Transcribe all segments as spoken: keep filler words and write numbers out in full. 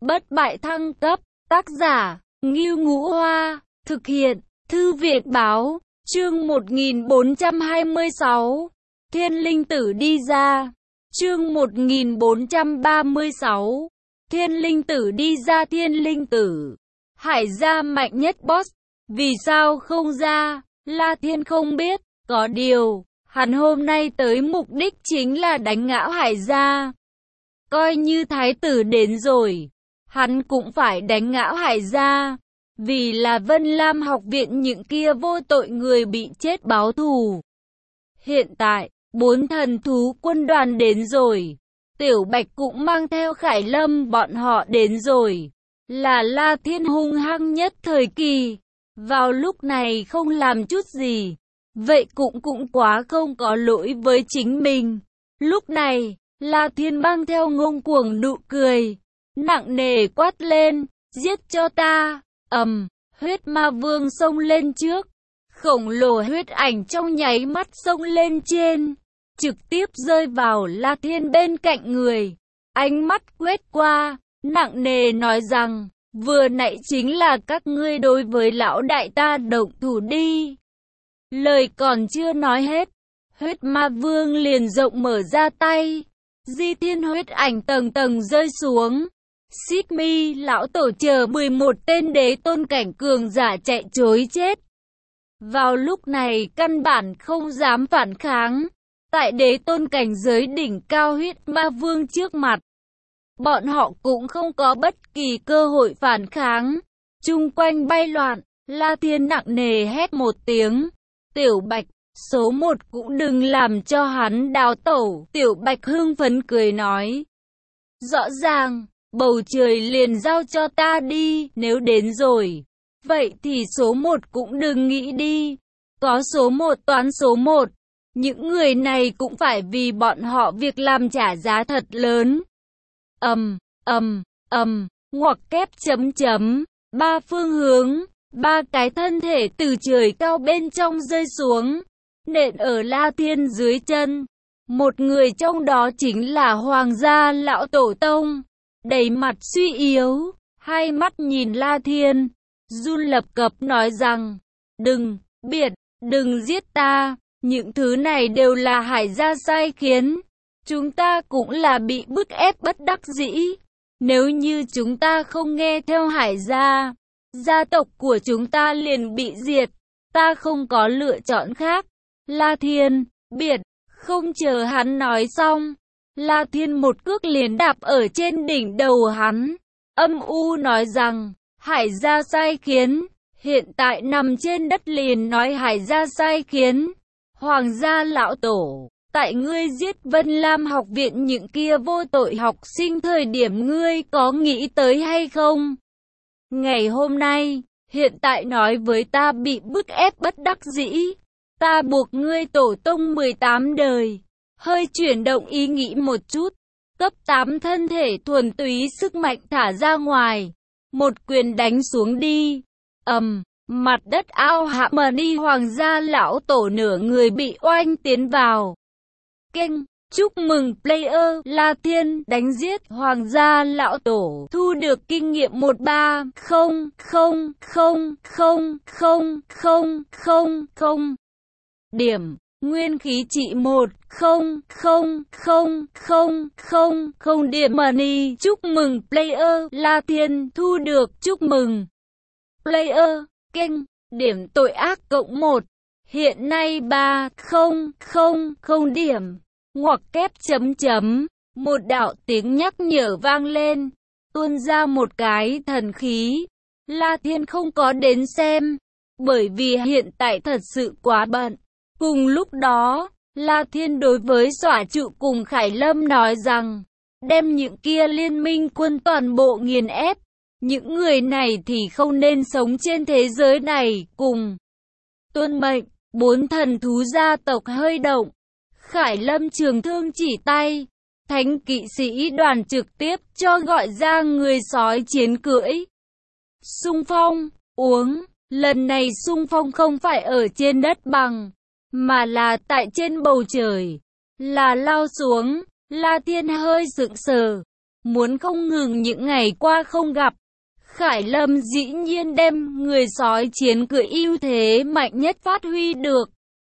Bất bại thăng cấp, tác giả, Ngưu Ngũ Hoa, thực hiện, Thư viện báo, chương một nghìn bốn trăm hai mươi sáu, Thiên Linh Tử đi ra, chương một nghìn bốn trăm ba mươi sáu, Thiên Linh Tử đi ra. Thiên Linh Tử, Hải gia mạnh nhất boss, vì sao không ra? La Thiên không biết, có điều, hắn hôm nay tới mục đích chính là đánh ngã Hải gia. Coi như thái tử đến rồi, hắn cũng phải đánh ngã Hải gia, vì là Vân Lam học viện những kia vô tội người bị chết báo thù. Hiện tại, bốn thần thú quân đoàn đến rồi, Tiểu Bạch cũng mang theo Khải Lâm bọn họ đến rồi, là La Thiên hung hăng nhất thời kỳ. Vào lúc này không làm chút gì, vậy cũng cũng quá không có lỗi với chính mình. Lúc này, La Thiên mang theo ngông cuồng nụ cười, nặng nề quát lên, giết cho ta. Ầm, huyết ma vương xông lên trước, khổng lồ huyết ảnh trong nháy mắt xông lên trên, trực tiếp rơi vào La Thiên bên cạnh người. Ánh mắt quét qua, nặng nề nói rằng, vừa nãy chính là các ngươi đối với lão đại ta động thủ đi. Lời còn chưa nói hết, huyết ma vương liền rộng mở ra tay, di thiên huyết ảnh tầng tầng rơi xuống. Xích Mi lão tổ chờ mười một tên đế tôn cảnh cường giả chạy trối chết. Vào lúc này căn bản không dám phản kháng, tại đế tôn cảnh giới đỉnh cao huyết ma vương trước mặt, bọn họ cũng không có bất kỳ cơ hội phản kháng. Chung quanh bay loạn, La Thiên nặng nề hét một tiếng, Tiểu Bạch, số một cũng đừng làm cho hắn đào tẩu. Tiểu Bạch hưng phấn cười nói, rõ ràng, bầu trời liền giao cho ta đi, nếu đến rồi, vậy thì số một cũng đừng nghĩ đi, có số một toán số một, những người này cũng phải vì bọn họ việc làm trả giá thật lớn. Ầm, ầm, ầm, ngoặc kép chấm chấm, ba phương hướng, ba cái thân thể từ trời cao bên trong rơi xuống, nện ở La Thiên dưới chân. Một người trong đó chính là Hoàng gia lão tổ tông, đầy mặt suy yếu, hai mắt nhìn La Thiên, run lập cập nói rằng, đừng, biệt, đừng giết ta, những thứ này đều là Hải gia sai khiến. Chúng ta cũng là bị bức ép bất đắc dĩ. Nếu như chúng ta không nghe theo Hải gia, gia tộc của chúng ta liền bị diệt. Ta không có lựa chọn khác. La Thiên, biệt, không chờ hắn nói xong, La Thiên một cước liền đạp ở trên đỉnh đầu hắn, âm u nói rằng, Hải gia sai khiến, hiện tại nằm trên đất liền nói Hải gia sai khiến. Hoàng gia lão tổ, tại ngươi giết Vân Lam học viện những kia vô tội học sinh thời điểm ngươi có nghĩ tới hay không? Ngày hôm nay, hiện tại nói với ta bị bức ép bất đắc dĩ, ta buộc ngươi tổ tông mười tám đời. Hơi chuyển động ý nghĩ một chút, cấp tám thân thể thuần túy sức mạnh thả ra ngoài, một quyền đánh xuống đi. Ầm, mặt đất ao hạ mờ đi. Hoàng gia lão tổ nửa người bị oanh tiến vào. Kênh, chúc mừng player La Thiên đánh giết Hoàng gia lão tổ, thu được kinh nghiệm một ba không không không không không không không không điểm. Nguyên khí trị một không không không không không không điểm money. Chúc mừng player La Thiên thu được. Chúc mừng player kênh, điểm tội ác cộng một, hiện nay ba không không không điểm. Ngoặc kép chấm chấm, một đạo tiếng nhắc nhở vang lên, tuôn ra một cái thần khí. La Thiên không có đến xem, bởi vì hiện tại thật sự quá bận. Cùng lúc đó, La Thiên đối với Xỏa Trụ cùng Khải Lâm nói rằng, đem những kia liên minh quân toàn bộ nghiền ép. Những người này thì không nên sống trên thế giới này. Cùng tuân mệnh, bốn thần thú gia tộc hơi động. Khải Lâm trường thương chỉ tay, thánh kỵ sĩ đoàn trực tiếp cho gọi ra người sói chiến cưỡi. Xung phong, uống, lần này xung phong không phải ở trên đất bằng, mà là tại trên bầu trời, là lao xuống. La Thiên hơi sững sờ, muốn không ngừng những ngày qua không gặp. Khải Lâm dĩ nhiên đem người sói chiến cưỡi ưu thế mạnh nhất phát huy được.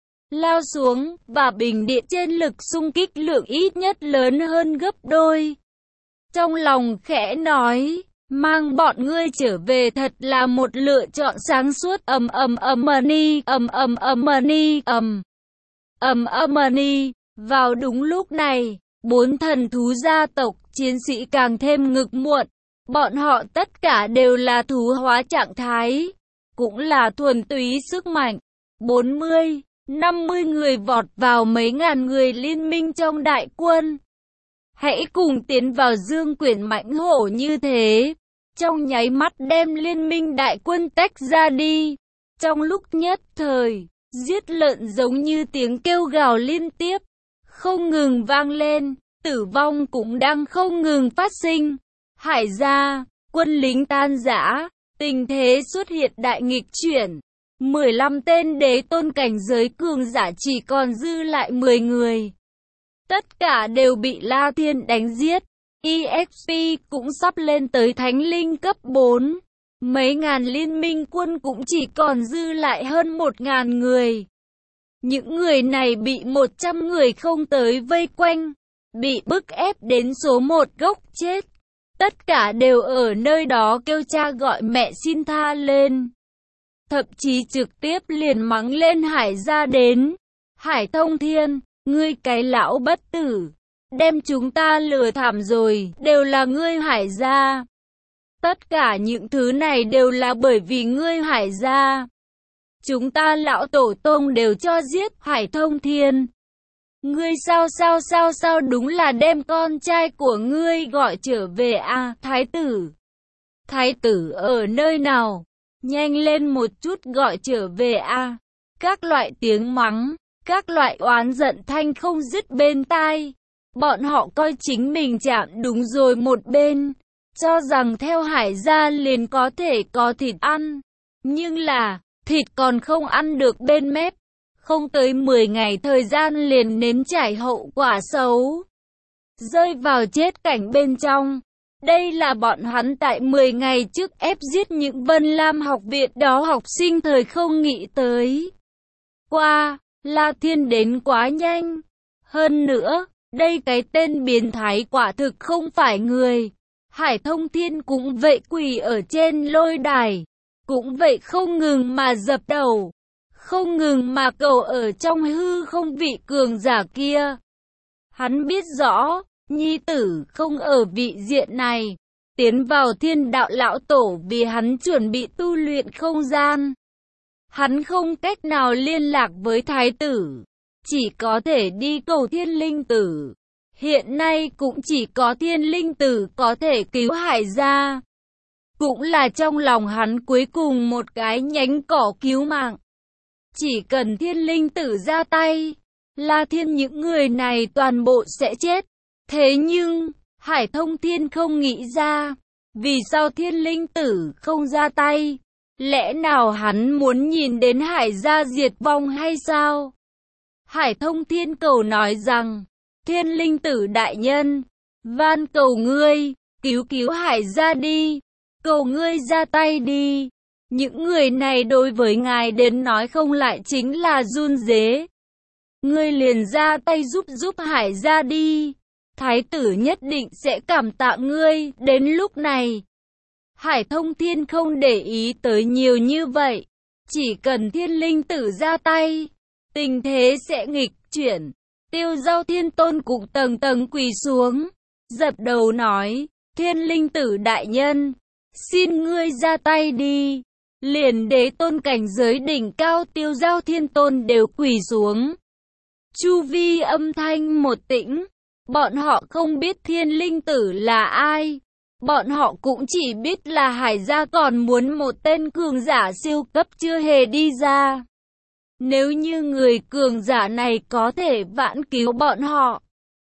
Lao xuống, và bình điện trên lực xung kích lượng ít nhất lớn hơn gấp đôi. Trong lòng khẽ nói, mang bọn ngươi trở về thật là một lựa chọn sáng suốt. Ầm ầm ầm ni, ầm ầm ầm ni, ầm ầm ầm ni. Vào đúng lúc này, bốn thần thú gia tộc chiến sĩ càng thêm ngực muộn. Bọn họ tất cả đều là thú hóa trạng thái, cũng là thuần túy sức mạnh. bốn mươi, năm mươi người vọt vào mấy ngàn người liên minh trong đại quân. Hãy cùng tiến vào dương quyển mãnh hổ như thế, trong nháy mắt đem liên minh đại quân tách ra đi. Trong lúc nhất thời, giết lợn giống như tiếng kêu gào liên tiếp, không ngừng vang lên, tử vong cũng đang không ngừng phát sinh. Hải gia, quân lính tan rã, tình thế xuất hiện đại nghịch chuyển. mười lăm tên đế tôn cảnh giới cường giả chỉ còn dư lại mười người. Tất cả đều bị La Thiên đánh giết. e ích pê cũng sắp lên tới thánh linh cấp bốn. Mấy ngàn liên minh quân cũng chỉ còn dư lại hơn một ngàn người. Những người này bị một trăm người không tới vây quanh, bị bức ép đến số một góc chết. Tất cả đều ở nơi đó kêu cha gọi mẹ xin tha lên. Thậm chí trực tiếp liền mắng lên Hải gia đến. Hải Thông Thiên, ngươi cái lão bất tử, đem chúng ta lừa thảm rồi, đều là ngươi Hải gia. Tất cả những thứ này đều là bởi vì ngươi Hải gia. Chúng ta lão tổ tông đều cho giết. Hải Thông Thiên, ngươi sao sao sao sao đúng là đem con trai của ngươi gọi trở về à, thái tử. Thái tử ở nơi nào? Nhanh lên một chút gọi trở về à. Các loại tiếng mắng, các loại oán giận thanh không dứt bên tai. Bọn họ coi chính mình chạm đúng rồi một bên, cho rằng theo Hải gia liền có thể có thịt ăn. Nhưng là, thịt còn không ăn được bên mép. Không tới mười ngày thời gian liền nếm trải hậu quả xấu, rơi vào chết cảnh bên trong. Đây là bọn hắn tại mười ngày trước ép giết những Vân Lam học viện đó học sinh thời không nghĩ tới. Qua, La Thiên đến quá nhanh. Hơn nữa, đây cái tên biến thái quả thực không phải người. Hải Thông Thiên cũng vậy quỳ ở trên lôi đài, cũng vậy không ngừng mà dập đầu, không ngừng mà cầu ở trong hư không vị cường giả kia. Hắn biết rõ, nhi tử không ở vị diện này, tiến vào thiên đạo lão tổ vì hắn chuẩn bị tu luyện không gian. Hắn không cách nào liên lạc với thái tử, chỉ có thể đi cầu thiên linh tử. Hiện nay cũng chỉ có thiên linh tử có thể cứu Hải gia. Cũng là trong lòng hắn cuối cùng một cái nhánh cỏ cứu mạng. Chỉ cần thiên linh tử ra tay, La Thiên những người này toàn bộ sẽ chết. Thế nhưng, Hải Thông Thiên không nghĩ ra, vì sao thiên linh tử không ra tay? Lẽ nào hắn muốn nhìn đến Hải gia diệt vong hay sao? Hải Thông Thiên cầu nói rằng, thiên linh tử đại nhân, van cầu ngươi, cứu cứu Hải gia đi, cầu ngươi ra tay đi. Những người này đối với ngài đến nói không lại chính là run rế. Ngươi liền ra tay giúp giúp Hải gia đi. Thái tử nhất định sẽ cảm tạ ngươi. Đến lúc này, Hải Thông Thiên không để ý tới nhiều như vậy. Chỉ cần thiên linh tử ra tay, tình thế sẽ nghịch chuyển. Tiêu Giao Thiên Tôn cũng tầng tầng quỳ xuống, dập đầu nói, thiên linh tử đại nhân, xin ngươi ra tay đi. Liền đế tôn cảnh giới đỉnh cao Tiêu Giao Thiên Tôn đều quỳ xuống. Chu vi âm thanh một tĩnh, bọn họ không biết thiên linh tử là ai. Bọn họ cũng chỉ biết là Hải gia còn muốn một tên cường giả siêu cấp chưa hề đi ra. Nếu như người cường giả này có thể vãn cứu bọn họ.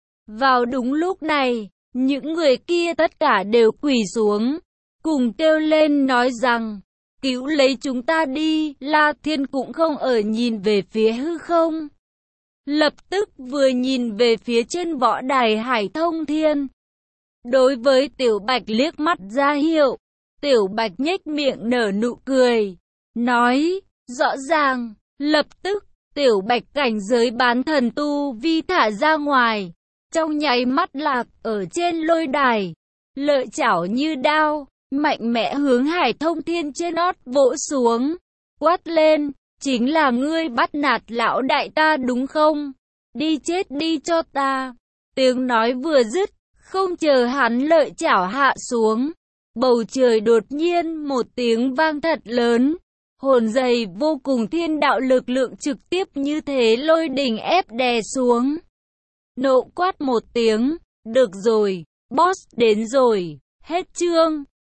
Vào đúng lúc này, những người kia tất cả đều quỳ xuống, cùng kêu lên nói rằng, cứu lấy chúng ta đi. La Thiên cũng không ở nhìn về phía hư không. Lập tức vừa nhìn về phía trên võ đài Hải Thông Thiên. Đối với Tiểu Bạch liếc mắt ra hiệu, Tiểu Bạch nhếch miệng nở nụ cười, nói, rõ ràng, lập tức, Tiểu Bạch cảnh giới bán thần tu vi thả ra ngoài, trong nháy mắt lạc ở trên lôi đài, lợi chảo như đao, mạnh mẽ hướng Hải Thông Thiên trên nót vỗ xuống, quát lên, chính là ngươi bắt nạt lão đại ta đúng không? Đi chết đi cho ta. Tiếng nói vừa dứt, không chờ hắn lợi chảo hạ xuống, bầu trời đột nhiên một tiếng vang thật lớn, hồn dày vô cùng thiên đạo lực lượng trực tiếp như thế lôi đình ép đè xuống. Nộ quát một tiếng, được rồi, boss đến rồi, hết chương.